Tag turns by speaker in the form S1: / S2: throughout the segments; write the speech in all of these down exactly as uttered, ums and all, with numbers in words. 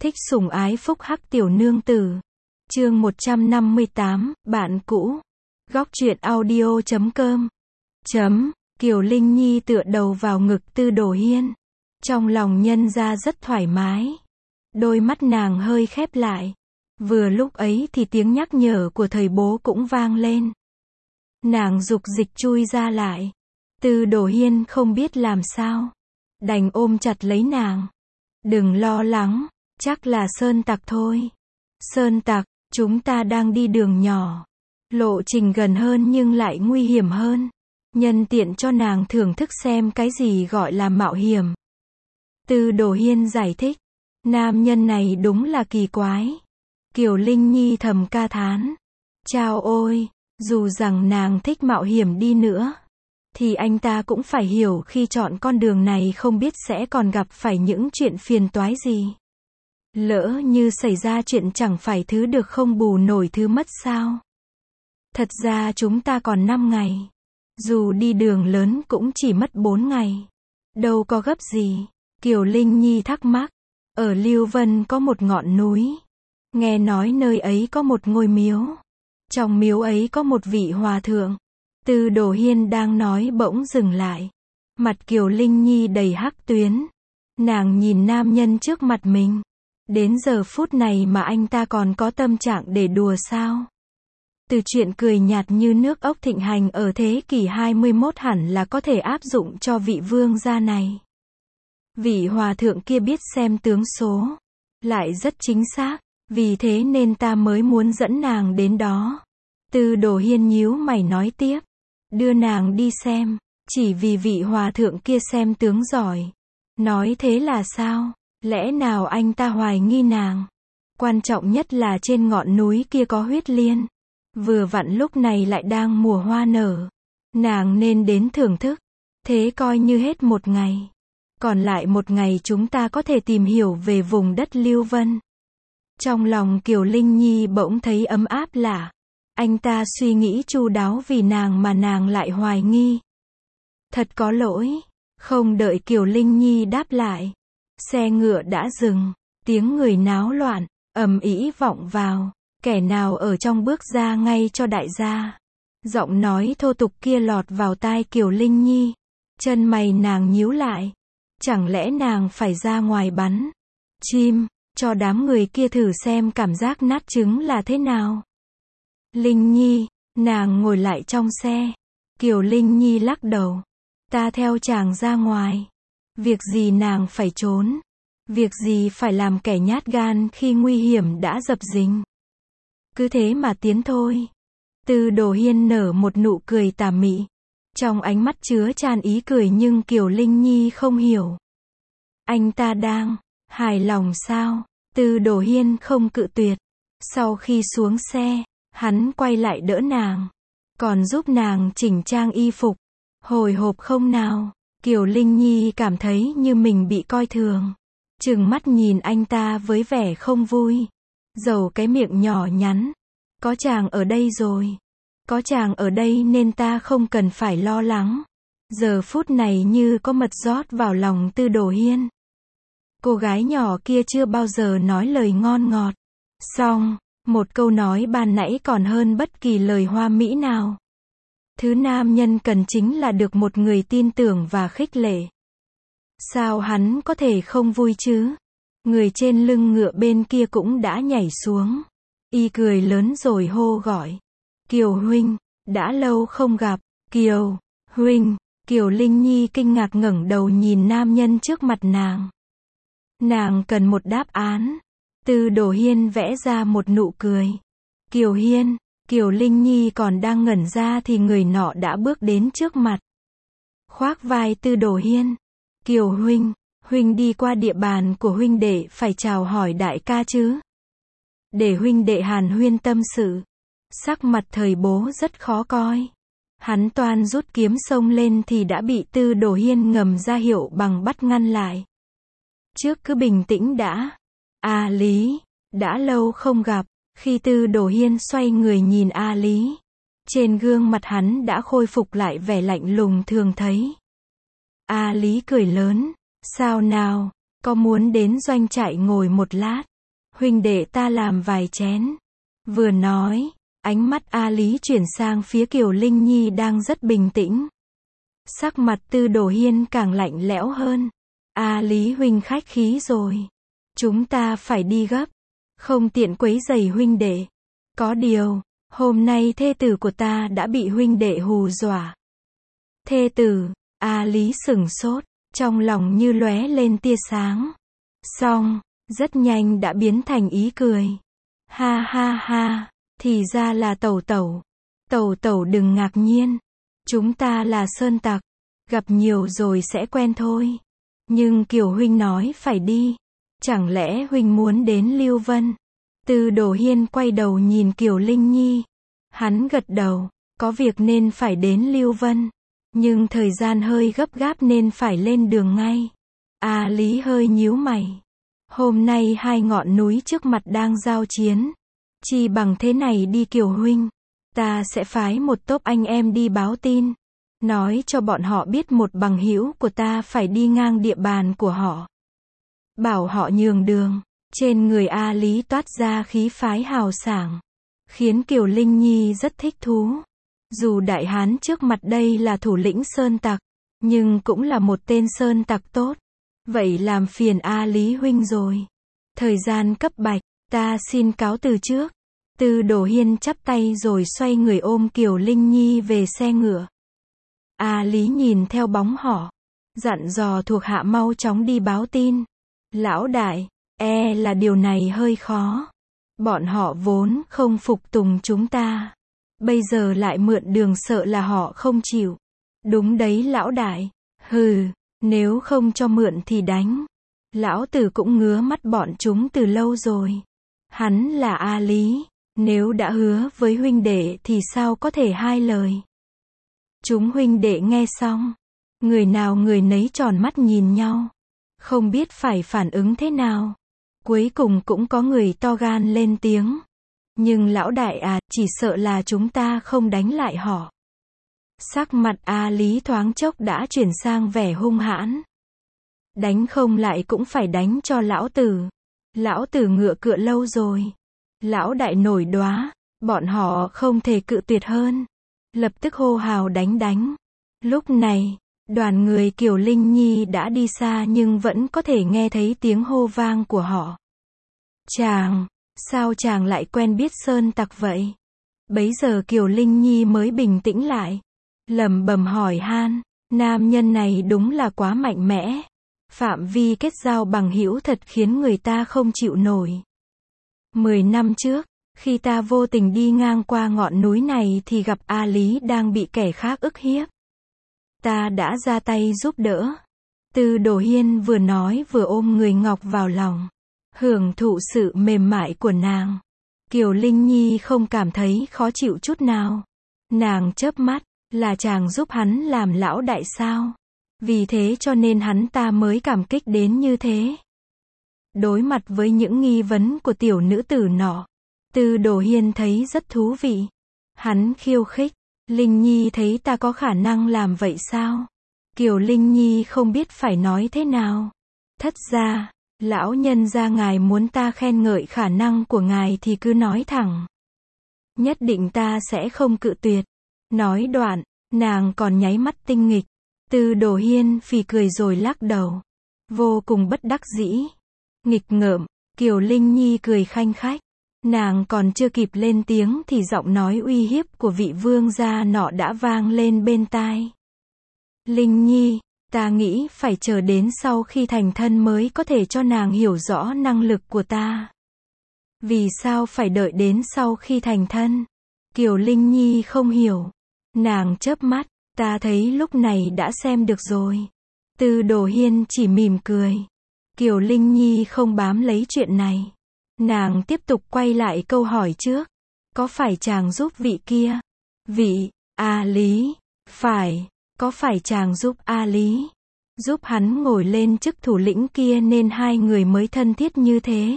S1: Thích sủng ái phúc hắc tiểu nương tử. Chương một trăm năm mươi tám, bạn cũ. Góc truyện audio chấm com. Chấm, Kiều Linh Nhi tựa đầu vào ngực Tư Đồ Hiên. Trong lòng nhân ra rất thoải mái. Đôi mắt nàng hơi khép lại. Vừa lúc ấy thì tiếng nhắc nhở của thầy bố cũng vang lên. Nàng dục dịch chui ra lại. Tư Đồ Hiên không biết làm sao. Đành ôm chặt lấy nàng. Đừng lo lắng, chắc là sơn tặc thôi. Sơn tặc, chúng ta đang đi đường nhỏ. Lộ trình gần hơn nhưng lại nguy hiểm hơn. Nhân tiện cho nàng thưởng thức xem cái gì gọi là mạo hiểm. Tư Đồ Hiên giải thích. Nam nhân này đúng là kỳ quái. Kiều Linh Nhi thầm ca thán. Chao ôi, dù rằng nàng thích mạo hiểm đi nữa, thì anh ta cũng phải hiểu khi chọn con đường này không biết sẽ còn gặp phải những chuyện phiền toái gì. Lỡ như xảy ra chuyện chẳng phải thứ được không bù nổi thứ mất sao. Thật ra chúng ta còn năm ngày. Dù đi đường lớn cũng chỉ mất bốn ngày. Đâu có gấp gì. Kiều Linh Nhi thắc mắc. Ở Lưu Vân có một ngọn núi. Nghe nói nơi ấy có một ngôi miếu. Trong miếu ấy có một vị hòa thượng. Tư Đồ Hiên đang nói bỗng dừng lại. Mặt Kiều Linh Nhi đầy hắc tuyến. Nàng nhìn nam nhân trước mặt mình. Đến giờ phút này mà anh ta còn có tâm trạng để đùa sao? Từ chuyện cười nhạt như nước ốc thịnh hành ở thế kỷ hai mươi mốt hẳn là có thể áp dụng cho vị vương gia này. Vị hòa thượng kia biết xem tướng số. Lại rất chính xác. Vì thế nên ta mới muốn dẫn nàng đến đó. Tư Đồ Hiên nhíu mày nói tiếp. Đưa nàng đi xem. Chỉ vì vị hòa thượng kia xem tướng giỏi. Nói thế là sao? Lẽ nào anh ta hoài nghi nàng? Quan trọng nhất là trên ngọn núi kia có huyết liên. Vừa vặn lúc này lại đang mùa hoa nở. Nàng nên đến thưởng thức. Thế coi như hết một ngày. Còn lại một ngày chúng ta có thể tìm hiểu về vùng đất Lưu Vân. Trong lòng Kiều Linh Nhi bỗng thấy ấm áp lạ. Anh ta suy nghĩ chu đáo vì nàng mà nàng lại hoài nghi. Thật có lỗi. Không đợi Kiều Linh Nhi đáp lại. Xe ngựa đã dừng. Tiếng người náo loạn, ầm ĩ vọng vào. Kẻ nào ở trong bước ra ngay cho đại gia. Giọng nói thô tục kia lọt vào tai Kiều Linh Nhi. Chân mày nàng nhíu lại. Chẳng lẽ nàng phải ra ngoài bắn chim, cho đám người kia thử xem cảm giác nát trứng là thế nào? Linh Nhi, nàng ngồi lại trong xe. Kiều Linh Nhi lắc đầu. Ta theo chàng ra ngoài. Việc gì nàng phải trốn? Việc gì phải làm kẻ nhát gan khi nguy hiểm đã dập dình? Cứ thế mà tiến thôi. Tư Đồ Hiên nở một nụ cười tà mị. Trong ánh mắt chứa tràn ý cười nhưng Kiều Linh Nhi không hiểu. Anh ta đang hài lòng sao? Tư Đồ Hiên không cự tuyệt. Sau khi xuống xe, hắn quay lại đỡ nàng. Còn giúp nàng chỉnh trang y phục. Hồi hộp không nào? Kiều Linh Nhi cảm thấy như mình bị coi thường. Trừng mắt nhìn anh ta với vẻ không vui. Dầu cái miệng nhỏ nhắn. Có chàng ở đây rồi. Có chàng ở đây nên ta không cần phải lo lắng. Giờ phút này như có mật rót vào lòng Tư Đồ Hiên. Cô gái nhỏ kia chưa bao giờ nói lời ngon ngọt. Xong, một câu nói ban nãy còn hơn bất kỳ lời hoa mỹ nào. Thứ nam nhân cần chính là được một người tin tưởng và khích lệ. Sao hắn có thể không vui chứ? Người trên lưng ngựa bên kia cũng đã nhảy xuống. Y cười lớn rồi hô gọi. Kiều huynh, đã lâu không gặp. Kiều huynh. Kiều Linh Nhi kinh ngạc ngẩng đầu nhìn nam nhân trước mặt nàng. Nàng cần một đáp án. Tư Đồ Hiên vẽ ra một nụ cười. Kiều Hiên. Kiều Linh Nhi còn đang ngẩn ra thì người nọ đã bước đến trước mặt. Khoác vai Tư Đồ Hiên. Kiều huynh, huynh đi qua địa bàn của huynh đệ phải chào hỏi đại ca chứ. Để huynh đệ hàn huyên tâm sự. Sắc mặt thời bố rất khó coi. Hắn toan rút kiếm xông lên thì đã bị Tư Đồ Hiên ngầm ra hiệu bằng bắt ngăn lại. Trước cứ bình tĩnh đã. A Lý, đã lâu không gặp. Khi Tư Đồ Hiên xoay người nhìn A Lý, trên gương mặt hắn đã khôi phục lại vẻ lạnh lùng thường thấy. A Lý cười lớn. Sao nào, có muốn đến doanh trại ngồi một lát? huynh đệ ta làm vài chén. Vừa nói, ánh mắt A Lý chuyển sang phía Kiều Linh Nhi đang rất bình tĩnh. Sắc mặt Tư Đồ Hiên càng lạnh lẽo hơn. A Lý huynh khách khí rồi. Chúng ta phải đi gấp. Không tiện quấy rầy huynh đệ. Có điều, hôm nay thê tử của ta đã bị huynh đệ hù dọa. Thê tử, A Lý sửng sốt, trong lòng như lóe lên tia sáng. Xong, rất nhanh đã biến thành ý cười. Ha ha ha, thì ra là Tẩu Tẩu. Tẩu Tẩu đừng ngạc nhiên. Chúng ta là sơn tặc, gặp nhiều rồi sẽ quen thôi. Nhưng Kiều huynh nói phải đi. Chẳng lẽ huynh muốn đến Lưu Vân? Tư Đồ Hiên quay đầu nhìn Kiều Linh Nhi. Hắn gật đầu, có việc nên phải đến Lưu Vân. Nhưng thời gian hơi gấp gáp nên phải lên đường ngay. A Lý hơi nhíu mày. Hôm nay hai ngọn núi trước mặt đang giao chiến. Chi bằng thế này đi Kiều huynh. Ta sẽ phái một tốp anh em đi báo tin. Nói cho bọn họ biết một bằng hữu của ta phải đi ngang địa bàn của họ. Bảo họ nhường đường. Trên người A Lý toát ra khí phái hào sảng. Khiến Kiều Linh Nhi rất thích thú. Dù đại hán trước mặt đây là thủ lĩnh sơn tặc. Nhưng cũng là một tên sơn tặc tốt. Vậy làm phiền A Lý huynh rồi. Thời gian cấp bách, ta xin cáo từ trước. Tư Đồ Hiên chắp tay rồi xoay người ôm Kiều Linh Nhi về xe ngựa. A Lý nhìn theo bóng họ. Dặn dò thuộc hạ mau chóng đi báo tin. Lão đại, e là điều này hơi khó. Bọn họ vốn không phục tùng chúng ta. Bây giờ lại mượn đường sợ là họ không chịu. Đúng đấy lão đại. Hừ, nếu không cho mượn thì đánh. Lão tử cũng ngứa mắt bọn chúng từ lâu rồi. Hắn là A Lý. Nếu đã hứa với huynh đệ thì sao có thể hai lời. Chúng huynh đệ nghe xong. Người nào người nấy tròn mắt nhìn nhau. Không biết phải phản ứng thế nào. Cuối cùng cũng có người to gan lên tiếng. Nhưng lão đại à, chỉ sợ là chúng ta không đánh lại họ. Sắc mặt A Lý thoáng chốc đã chuyển sang vẻ hung hãn. Đánh không lại cũng phải đánh cho lão tử. Lão tử ngựa cựa lâu rồi. Lão đại nổi đoá, bọn họ không thể cự tuyệt hơn. Lập tức hô hào đánh đánh. Lúc này, đoàn người Kiều Linh Nhi đã đi xa nhưng vẫn có thể nghe thấy tiếng hô vang của họ. Chàng, sao chàng lại quen biết sơn tặc vậy? Bấy giờ Kiều Linh Nhi mới bình tĩnh lại. Lẩm bẩm hỏi han, nam nhân này đúng là quá mạnh mẽ. Phạm vi kết giao bằng hữu thật khiến người ta không chịu nổi. Mười năm trước, khi ta vô tình đi ngang qua ngọn núi này thì gặp A Lý đang bị kẻ khác ức hiếp. Ta đã ra tay giúp đỡ. Tư Đồ Hiên vừa nói vừa ôm người ngọc vào lòng. Hưởng thụ sự mềm mại của nàng. Kiều Linh Nhi không cảm thấy khó chịu chút nào. Nàng chớp mắt, là chàng giúp hắn làm lão đại sao? Vì thế cho nên hắn ta mới cảm kích đến như thế. Đối mặt với những nghi vấn của tiểu nữ tử nọ, Tư Đồ Hiên thấy rất thú vị. Hắn khiêu khích, Linh Nhi thấy ta có khả năng làm vậy sao? Kiều Linh Nhi không biết phải nói thế nào. Thất ra, lão nhân gia ngài muốn ta khen ngợi khả năng của ngài thì cứ nói thẳng. Nhất định ta sẽ không cự tuyệt. Nói đoạn, nàng còn nháy mắt tinh nghịch. Tư Đồ Hiên phì cười rồi lắc đầu. Vô cùng bất đắc dĩ. Nghịch ngợm, Kiều Linh Nhi cười khanh khách. Nàng còn chưa kịp lên tiếng thì giọng nói uy hiếp của vị vương gia nọ đã vang lên bên tai. Linh Nhi, ta nghĩ phải chờ đến sau khi thành thân mới có thể cho nàng hiểu rõ năng lực của ta. Vì sao phải đợi đến sau khi thành thân? Kiều Linh Nhi không hiểu. Nàng chớp mắt, ta thấy lúc này đã xem được rồi. Tư Đồ Hiên chỉ mỉm cười. Kiều Linh Nhi không bám lấy chuyện này. Nàng tiếp tục quay lại câu hỏi trước. Có phải chàng giúp vị kia? Vị, A Lý. Phải, có phải chàng giúp A Lý? Giúp hắn ngồi lên chức thủ lĩnh kia nên hai người mới thân thiết như thế.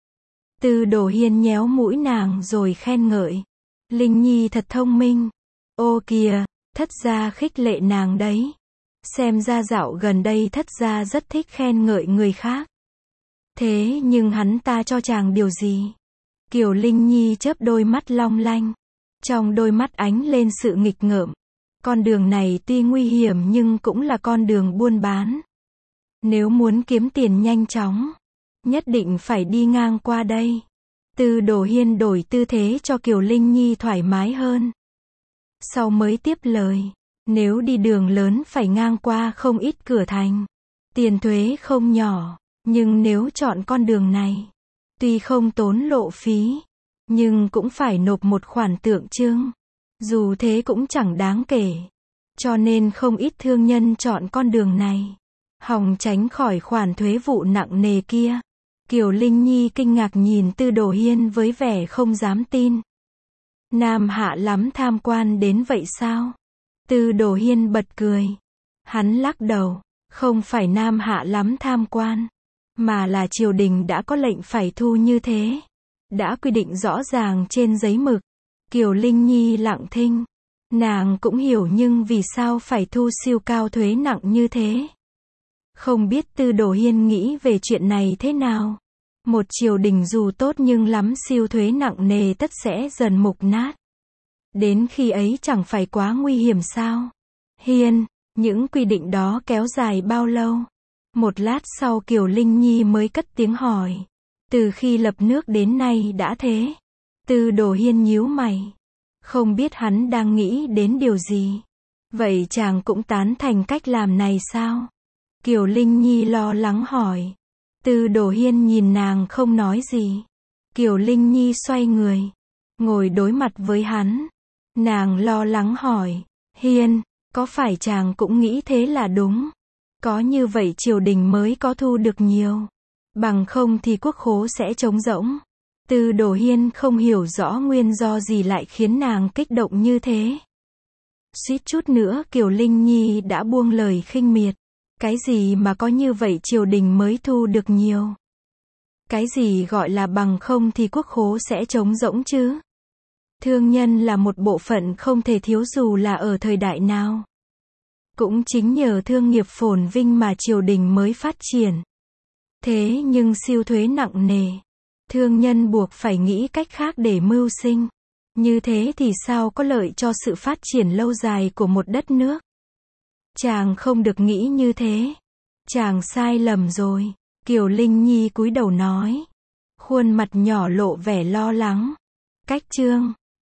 S1: Tư Đồ Hiên nhéo mũi nàng rồi khen ngợi. Linh Nhi thật thông minh. Ô kìa, thất gia khích lệ nàng đấy. Xem ra dạo gần đây thất gia rất thích khen ngợi người khác. Thế nhưng hắn ta cho chàng điều gì? Kiều Linh Nhi chớp đôi mắt long lanh. Trong đôi mắt ánh lên sự nghịch ngợm. Con đường này tuy nguy hiểm nhưng cũng là con đường buôn bán. Nếu muốn kiếm tiền nhanh chóng, nhất định phải đi ngang qua đây. Tư Đồ Hiên đổi tư thế cho Kiều Linh Nhi thoải mái hơn. Sau mới tiếp lời, nếu đi đường lớn phải ngang qua không ít cửa thành. Tiền thuế không nhỏ, nhưng nếu chọn con đường này, tuy không tốn lộ phí, nhưng cũng phải nộp một khoản tượng trưng. Dù thế cũng chẳng đáng kể. Cho nên không ít thương nhân chọn con đường này, hòng tránh khỏi khoản thuế vụ nặng nề kia. Kiều Linh Nhi kinh ngạc nhìn Tư Đồ Hiên với vẻ không dám tin. Nam hạ lắm tham quan đến vậy sao? Tư Đồ Hiên bật cười. Hắn lắc đầu, không phải Nam hạ lắm tham quan, mà là triều đình đã có lệnh phải thu như thế. Đã quy định rõ ràng trên giấy mực. Kiều Linh Nhi lặng thinh. Nàng cũng hiểu nhưng vì sao phải thu siêu cao thuế nặng như thế. Không biết Tư Đồ Hiên nghĩ về chuyện này thế nào. Một triều đình dù tốt nhưng lắm siêu thuế nặng nề tất sẽ dần mục nát. Đến khi ấy chẳng phải quá nguy hiểm sao? Hiên, những quy định đó kéo dài bao lâu? Một lát sau Kiều Linh Nhi mới cất tiếng hỏi. Từ khi lập nước đến nay đã thế. Tư Đồ Hiên nhíu mày. Không biết hắn đang nghĩ đến điều gì. Vậy chàng cũng tán thành cách làm này sao? Kiều Linh Nhi lo lắng hỏi. Tư Đồ Hiên nhìn nàng không nói gì. Kiều Linh Nhi xoay người, ngồi đối mặt với hắn. Nàng lo lắng hỏi. Hiên, có phải chàng cũng nghĩ thế là đúng? Có như vậy triều đình mới có thu được nhiều. Bằng không thì quốc khố sẽ trống rỗng. Tư Đồ Hiên không hiểu rõ nguyên do gì lại khiến nàng kích động như thế. Suýt chút nữa Kiều Linh Nhi đã buông lời khinh miệt. Cái gì mà có như vậy triều đình mới thu được nhiều? Cái gì gọi là bằng không thì quốc khố sẽ trống rỗng chứ? Thương nhân là một bộ phận không thể thiếu dù là ở thời đại nào. Cũng chính nhờ thương nghiệp phồn vinh mà triều đình mới phát triển. Thế nhưng siêu thuế nặng nề. Thương nhân buộc phải nghĩ cách khác để mưu sinh. Như thế thì sao có lợi cho sự phát triển lâu dài của một đất nước? Chàng không được nghĩ như thế. Chàng sai lầm rồi. Kiều Linh Nhi cúi đầu nói. Khuôn mặt nhỏ lộ vẻ lo lắng. Cách chương